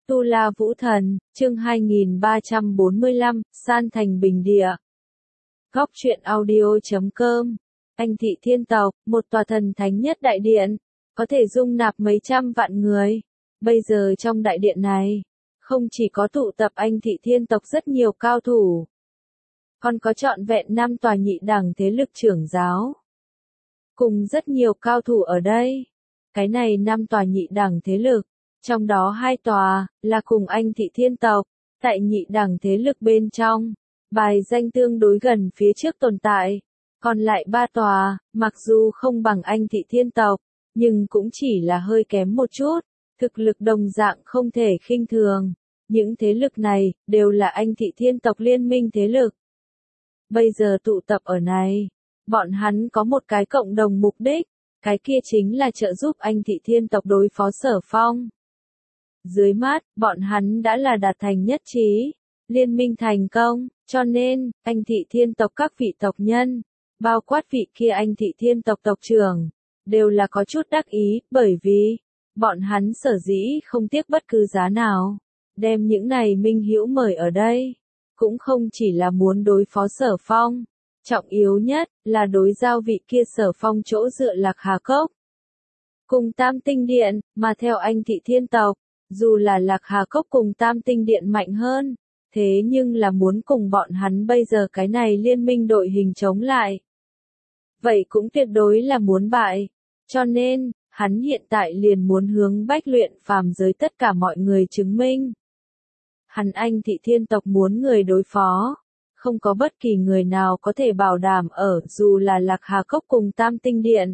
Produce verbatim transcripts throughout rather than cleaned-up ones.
Tu La Vũ Thần, chương hai nghìn ba trăm bốn mươi lăm, San Thành Bình Địa. Góc truyện audio chấm com. Anh Thị Thiên Tộc, một tòa thần thánh nhất đại điện, có thể dung nạp mấy trăm vạn người. Bây giờ trong đại điện này, không chỉ có tụ tập Anh Thị Thiên Tộc rất nhiều cao thủ, còn có trọn vẹn năm tòa nhị đẳng thế lực trưởng giáo, cùng rất nhiều cao thủ ở đây. Cái này năm tòa nhị đẳng thế lực, trong đó hai tòa là cùng Anh Thị Thiên Tộc, tại nhị đẳng thế lực bên trong, bài danh tương đối gần phía trước tồn tại. Còn lại ba tòa, mặc dù không bằng Anh Thị Thiên Tộc, nhưng cũng chỉ là hơi kém một chút, thực lực đồng dạng không thể khinh thường. Những thế lực này đều là Anh Thị Thiên Tộc liên minh thế lực. Bây giờ tụ tập ở này, bọn hắn có một cái cộng đồng mục đích, cái kia chính là trợ giúp Anh Thị Thiên Tộc đối phó Sở Phong. Dưới mắt, bọn hắn đã là đạt thành nhất trí, liên minh thành công, cho nên, Anh Thị Thiên Tộc các vị tộc nhân, bao quát vị kia Anh Thị Thiên Tộc tộc trưởng, đều là có chút đắc ý, bởi vì, bọn hắn sở dĩ không tiếc bất cứ giá nào, đem những này minh hữu mời ở đây, cũng không chỉ là muốn đối phó Sở Phong, trọng yếu nhất là đối giao vị kia Sở Phong chỗ dựa Lạc Hà Cốc. Cùng Tam Tinh Điện, mà theo Anh Thị Thiên Tộc, dù là Lạc Hà Cốc cùng Tam Tinh Điện mạnh hơn, thế nhưng là muốn cùng bọn hắn bây giờ cái này liên minh đội hình chống lại. Vậy cũng tuyệt đối là muốn bại. Cho nên, hắn hiện tại liền muốn hướng Bách Luyện phàm giới tất cả mọi người chứng minh. Hắn Anh Thị Thiên Tộc muốn người đối phó. Không có bất kỳ người nào có thể bảo đảm ở dù là Lạc Hà Cốc cùng Tam Tinh Điện.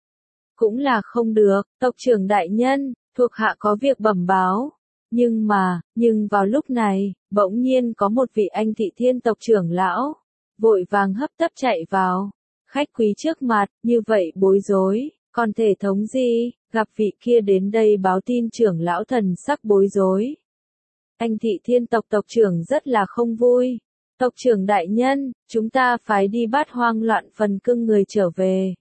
Cũng là không được, tộc trưởng đại nhân, thuộc hạ có việc bẩm báo. Nhưng mà, nhưng vào lúc này, bỗng nhiên có một vị Anh Thị Thiên Tộc trưởng lão, vội vàng hấp tấp chạy vào. Khách quý trước mặt, như vậy bối rối, còn thể thống gì, gặp vị kia đến đây báo tin trưởng lão thần sắc bối rối. Anh Thị Thiên Tộc tộc trưởng rất là không vui. Tộc trưởng đại nhân, chúng ta phải đi bắt hoang loạn phần cưng người trở về.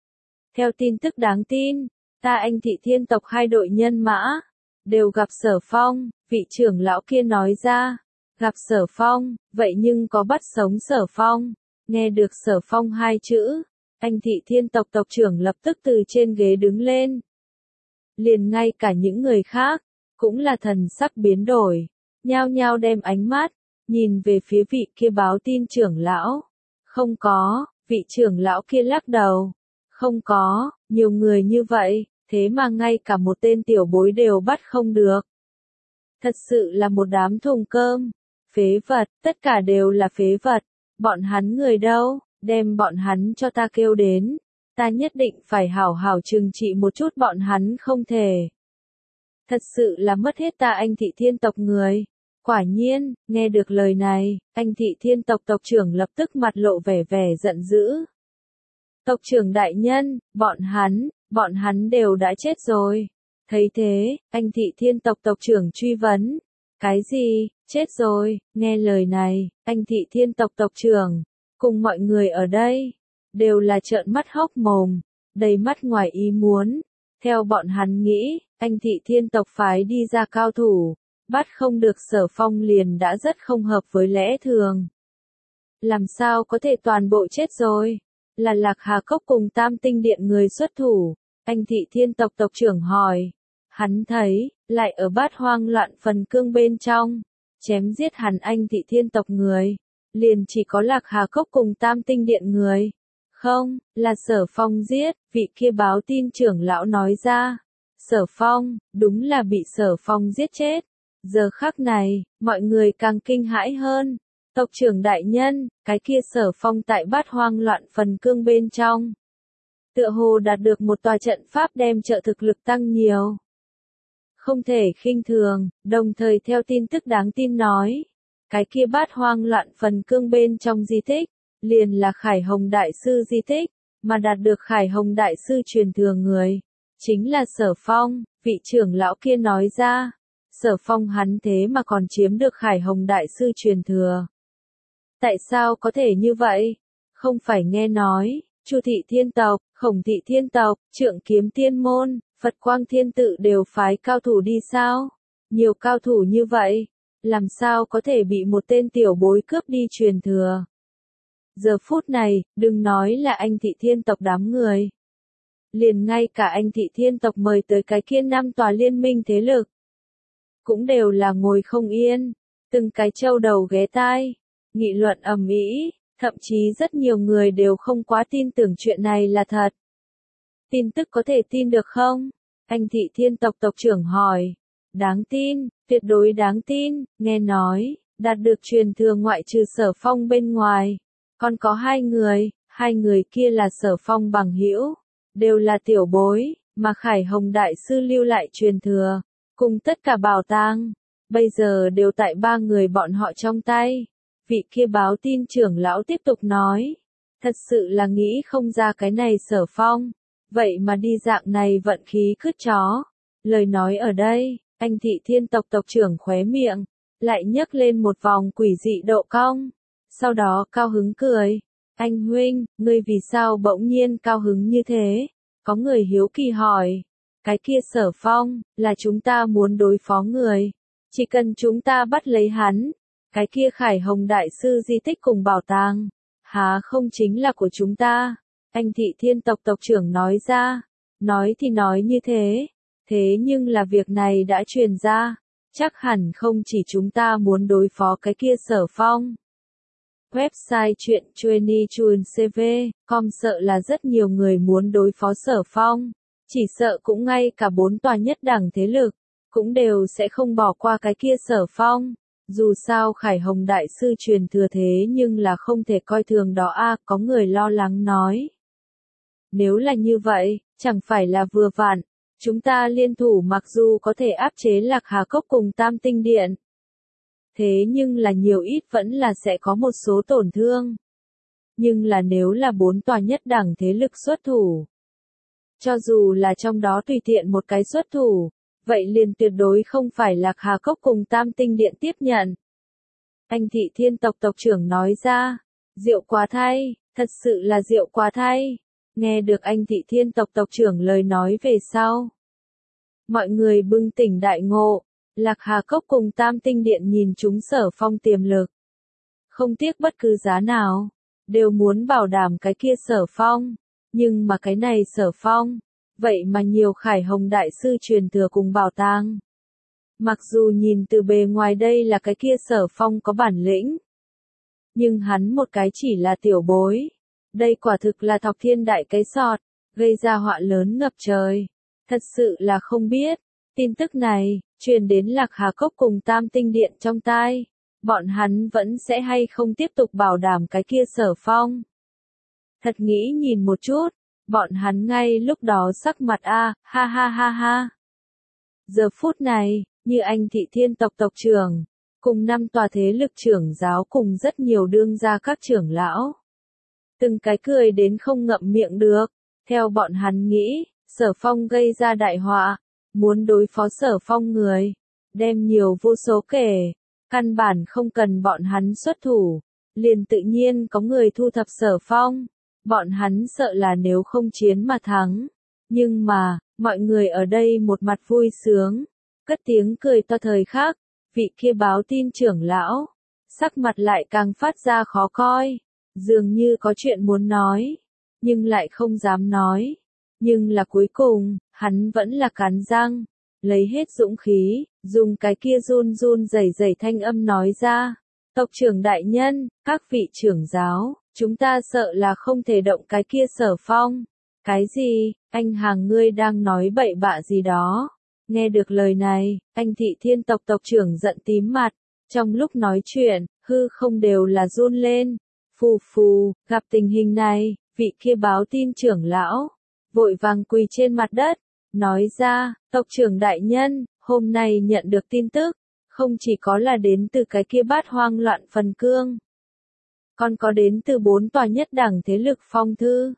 Theo tin tức đáng tin, ta Anh Thị Thiên Tộc hai đội nhân mã, đều gặp Sở Phong, vị trưởng lão kia nói ra. Gặp Sở Phong, vậy nhưng có bắt sống Sở Phong. Nghe được Sở Phong hai chữ, Anh Thị Thiên Tộc tộc trưởng lập tức từ trên ghế đứng lên. Liền ngay cả những người khác, cũng là thần sắc biến đổi, nhao nhao đem ánh mắt, nhìn về phía vị kia báo tin trưởng lão. Không có, vị trưởng lão kia lắc đầu. Không có, nhiều người như vậy, thế mà ngay cả một tên tiểu bối đều bắt không được. Thật sự là một đám thùng cơm, phế vật, tất cả đều là phế vật. Bọn hắn người đâu, đem bọn hắn cho ta kêu đến. Ta nhất định phải hảo hảo trừng trị một chút bọn hắn không thể. Thật sự là mất hết ta Anh Thị Thiên Tộc người. Quả nhiên, nghe được lời này, Anh Thị Thiên Tộc tộc trưởng lập tức mặt lộ vẻ vẻ giận dữ. Tộc trưởng đại nhân, bọn hắn, bọn hắn đều đã chết rồi. Thấy thế, Anh Thị Thiên Tộc tộc trưởng truy vấn. Cái gì, chết rồi, nghe lời này, Anh Thị Thiên Tộc tộc trưởng, cùng mọi người ở đây, đều là trợn mắt hốc mồm, đầy mắt ngoài ý muốn. Theo bọn hắn nghĩ, Anh Thị Thiên Tộc phái đi ra cao thủ, bắt không được Sở Phong liền đã rất không hợp với lẽ thường. Làm sao có thể toàn bộ chết rồi? Là Lạc Hà Cốc cùng Tam Tinh Điện người xuất thủ, Anh Thị Thiên Tộc tộc trưởng hỏi. Hắn thấy, lại ở bát hoang loạn phần cương bên trong, chém giết hắn Anh Thị Thiên Tộc người, liền chỉ có Lạc Hà Cốc cùng Tam Tinh Điện người. Không, là Sở Phong giết, vị kia báo tin trưởng lão nói ra. Sở Phong, đúng là bị Sở Phong giết chết. Giờ khắc này, mọi người càng kinh hãi hơn. Tộc trưởng đại nhân, cái kia Sở Phong tại bát hoang loạn phần cương bên trong. Tựa hồ đạt được một tòa trận pháp đem trợ thực lực tăng nhiều. Không thể khinh thường, đồng thời theo tin tức đáng tin nói. Cái kia bát hoang loạn phần cương bên trong di tích, liền là Khải Hồng Đại Sư di tích, mà đạt được Khải Hồng Đại Sư truyền thừa người. Chính là Sở Phong, vị trưởng lão kia nói ra. Sở Phong hắn thế mà còn chiếm được Khải Hồng Đại Sư truyền thừa. Tại sao có thể như vậy? Không phải nghe nói, Chu Thị Thiên Tộc, Khổng Thị Thiên Tộc, Trượng Kiếm Tiên Môn, Phật Quang Thiên Tự đều phái cao thủ đi sao? Nhiều cao thủ như vậy, làm sao có thể bị một tên tiểu bối cướp đi truyền thừa. Giờ phút này, đừng nói là anh thị thiên tộc đám người. Liền ngay cả anh thị thiên tộc mời tới cái kia năm tòa liên minh thế lực. Cũng đều là ngồi không yên, từng cái trâu đầu ghé tai, nghị luận ầm ĩ, thậm chí rất nhiều người đều không quá tin tưởng chuyện này là thật. Tin tức có thể tin được không? Anh thị thiên tộc tộc trưởng hỏi. Đáng tin, tuyệt đối đáng tin, nghe nói, đạt được truyền thừa ngoại trừ Sở Phong bên ngoài. Còn có hai người, hai người kia là Sở Phong bằng hữu, đều là tiểu bối, mà Khải Hồng Đại Sư lưu lại truyền thừa, cùng tất cả bảo tàng, bây giờ đều tại ba người bọn họ trong tay. Vị kia báo tin trưởng lão tiếp tục nói, thật sự là nghĩ không ra cái này Sở Phong, vậy mà đi dạng này vận khí cứt chó. Lời nói ở đây, anh thị thiên tộc tộc trưởng khóe miệng, lại nhấc lên một vòng quỷ dị độ cong, sau đó cao hứng cười. Anh huynh, ngươi vì sao bỗng nhiên cao hứng như thế? Có người hiếu kỳ hỏi. Cái kia Sở Phong, là chúng ta muốn đối phó người. Chỉ cần chúng ta bắt lấy hắn. Cái kia Khải Hồng Đại Sư di tích cùng bảo tàng. Há không chính là của chúng ta. Anh thị thiên tộc tộc trưởng nói ra. Nói thì nói như thế. Thế nhưng là việc này đã truyền ra. Chắc hẳn không chỉ chúng ta muốn đối phó cái kia Sở Phong. Website chuyện chueni chun cv chấm com sợ là rất nhiều người muốn đối phó Sở Phong. Chỉ sợ cũng ngay cả bốn tòa nhất đẳng thế lực, cũng đều sẽ không bỏ qua cái kia Sở Phong. Dù sao Khải Hồng Đại Sư truyền thừa thế nhưng là không thể coi thường đó a, có người lo lắng nói. Nếu là như vậy, chẳng phải là vừa vặn, chúng ta liên thủ mặc dù có thể áp chế Lạc Hà Cốc cùng Tam Tinh Điện. Thế nhưng là nhiều ít vẫn là sẽ có một số tổn thương. Nhưng là nếu là bốn tòa nhất đẳng thế lực xuất thủ, cho dù là trong đó tùy tiện một cái xuất thủ, vậy liền tuyệt đối không phải Lạc Hà Cốc cùng Tam Tinh Điện tiếp nhận. Anh thị thiên tộc tộc trưởng nói ra, diệu quá thay, thật sự là diệu quá thay. Nghe được anh thị thiên tộc tộc trưởng lời nói về sau. Mọi người bừng tỉnh đại ngộ, Lạc Hà Cốc cùng Tam Tinh Điện nhìn chúng Sở Phong tiềm lực. Không tiếc bất cứ giá nào, đều muốn bảo đảm cái kia Sở Phong. Nhưng mà cái này Sở Phong, vậy mà nhiều Khải Hồng Đại Sư truyền thừa cùng bảo tàng. Mặc dù nhìn từ bề ngoài đây là cái kia Sở Phong có bản lĩnh, nhưng hắn một cái chỉ là tiểu bối. Đây quả thực là thọc thiên đại cái sọt, gây ra họa lớn ngập trời. Thật sự là không biết, tin tức này, truyền đến Lạc Hà Cốc cùng Tam Tinh Điện trong tai, bọn hắn vẫn sẽ hay không tiếp tục bảo đảm cái kia Sở Phong. Thật nghĩ nhìn một chút, bọn hắn ngay lúc đó sắc mặt a, ha ha ha ha. Giờ phút này, như anh thị thiên tộc tộc trưởng, cùng năm tòa thế lực trưởng giáo cùng rất nhiều đương gia các trưởng lão. Từng cái cười đến không ngậm miệng được, theo bọn hắn nghĩ, Sở Phong gây ra đại họa, muốn đối phó Sở Phong người, đem nhiều vô số kể, căn bản không cần bọn hắn xuất thủ, liền tự nhiên có người thu thập Sở Phong, bọn hắn sợ là nếu không chiến mà thắng, nhưng mà, mọi người ở đây một mặt vui sướng, cất tiếng cười to thời khắc, vị kia báo tin trưởng lão, sắc mặt lại càng phát ra khó coi. Dường như có chuyện muốn nói, nhưng lại không dám nói. Nhưng là cuối cùng, hắn vẫn là cắn răng, lấy hết dũng khí, dùng cái kia run run rẩy rẩy thanh âm nói ra. Tộc trưởng đại nhân, các vị trưởng giáo, chúng ta sợ là không thể động cái kia Sở Phong. Cái gì, anh hàng ngươi đang nói bậy bạ gì đó. Nghe được lời này, anh thị thiên tộc tộc trưởng giận tím mặt. Trong lúc nói chuyện, hư không đều là run lên. Phù phù, gặp tình hình này, vị kia báo tin trưởng lão, vội vàng quỳ trên mặt đất, nói ra, tộc trưởng đại nhân, hôm nay nhận được tin tức, không chỉ có là đến từ cái kia bát hoang loạn phần cương, còn có đến từ bốn tòa nhất đẳng thế lực phong thư.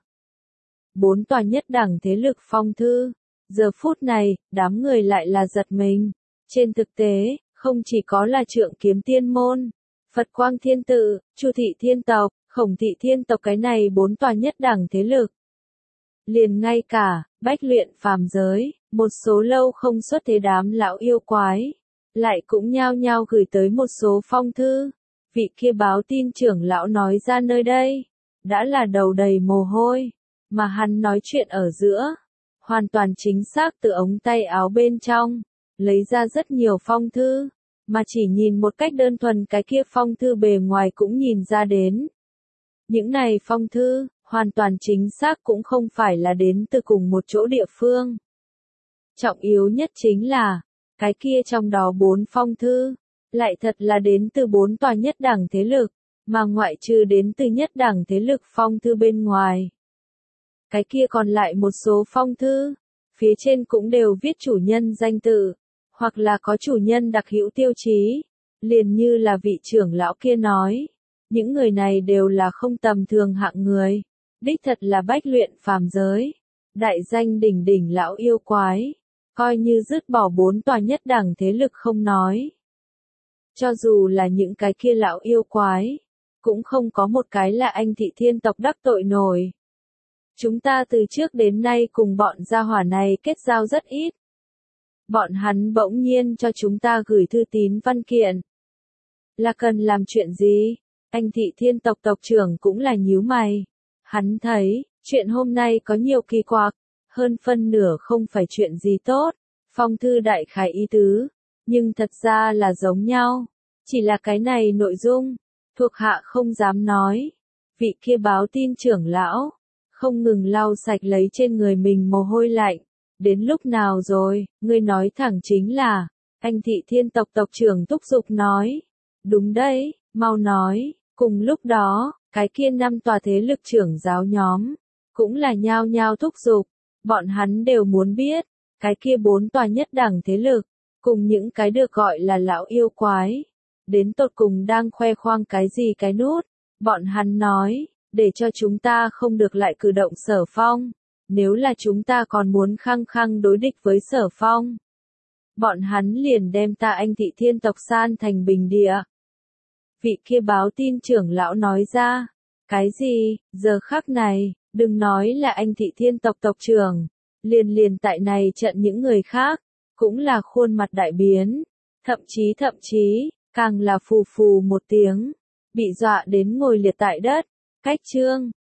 Bốn tòa nhất đẳng thế lực phong thư, giờ phút này, đám người lại là giật mình. Trên thực tế, không chỉ có là Trượng Kiếm Tiên Môn, Phật Quang Thiên Tự, Chu Thị Thiên Tộc, Khổng Thị Thiên Tộc cái này bốn tòa nhất đẳng thế lực. Liền ngay cả, Bách Luyện phàm giới, một số lâu không xuất thế đám lão yêu quái, lại cũng nhao nhao gửi tới một số phong thư. Vị kia báo tin trưởng lão nói ra nơi đây, đã là đầu đầy mồ hôi, mà hắn nói chuyện ở giữa, hoàn toàn chính xác từ ống tay áo bên trong, lấy ra rất nhiều phong thư, mà chỉ nhìn một cách đơn thuần cái kia phong thư bề ngoài cũng nhìn ra đến. Những này phong thư, hoàn toàn chính xác cũng không phải là đến từ cùng một chỗ địa phương. Trọng yếu nhất chính là, cái kia trong đó bốn phong thư, lại thật là đến từ bốn tòa nhất đẳng thế lực, mà ngoại trừ đến từ nhất đẳng thế lực phong thư bên ngoài. Cái kia còn lại một số phong thư, phía trên cũng đều viết chủ nhân danh tự, hoặc là có chủ nhân đặc hữu tiêu chí, liền như là vị trưởng lão kia nói. Những người này đều là không tầm thường hạng người, đích thật là bách luyện phàm giới, đại danh đỉnh đỉnh lão yêu quái, coi như dứt bỏ bốn tòa nhất đẳng thế lực không nói. Cho dù là những cái kia lão yêu quái, cũng không có một cái là anh thị thiên tộc đắc tội nổi. Chúng ta từ trước đến nay cùng bọn gia hỏa này kết giao rất ít. Bọn hắn bỗng nhiên cho chúng ta gửi thư tín văn kiện. Là cần làm chuyện gì? Anh thị thiên tộc tộc trưởng cũng là nhíu mày. Hắn thấy, chuyện hôm nay có nhiều kỳ quặc, hơn phân nửa không phải chuyện gì tốt. Phong thư đại khái ý tứ, nhưng thật ra là giống nhau. Chỉ là cái này nội dung, thuộc hạ không dám nói. Vị kia báo tin trưởng lão, không ngừng lau sạch lấy trên người mình mồ hôi lạnh. Đến lúc nào rồi, ngươi nói thẳng chính là, anh thị thiên tộc tộc trưởng thúc giục nói. Đúng đấy, mau nói. Cùng lúc đó, cái kia năm tòa thế lực trưởng giáo nhóm, cũng là nhao nhao thúc giục, bọn hắn đều muốn biết, cái kia bốn tòa nhất đẳng thế lực, cùng những cái được gọi là lão yêu quái, đến tột cùng đang khoe khoang cái gì cái nút, bọn hắn nói, để cho chúng ta không được lại cử động Sở Phong, nếu là chúng ta còn muốn khăng khăng đối địch với Sở Phong. Bọn hắn liền đem ta anh thị thiên tộc san thành bình địa. Vị kia báo tin trưởng lão nói ra, cái gì, giờ khắc này, đừng nói là anh thị thiên tộc tộc trưởng, liền liền tại này trận những người khác, cũng là khuôn mặt đại biến, thậm chí thậm chí, càng là phù phù một tiếng, bị dọa đến ngồi liệt tại đất, cách chương.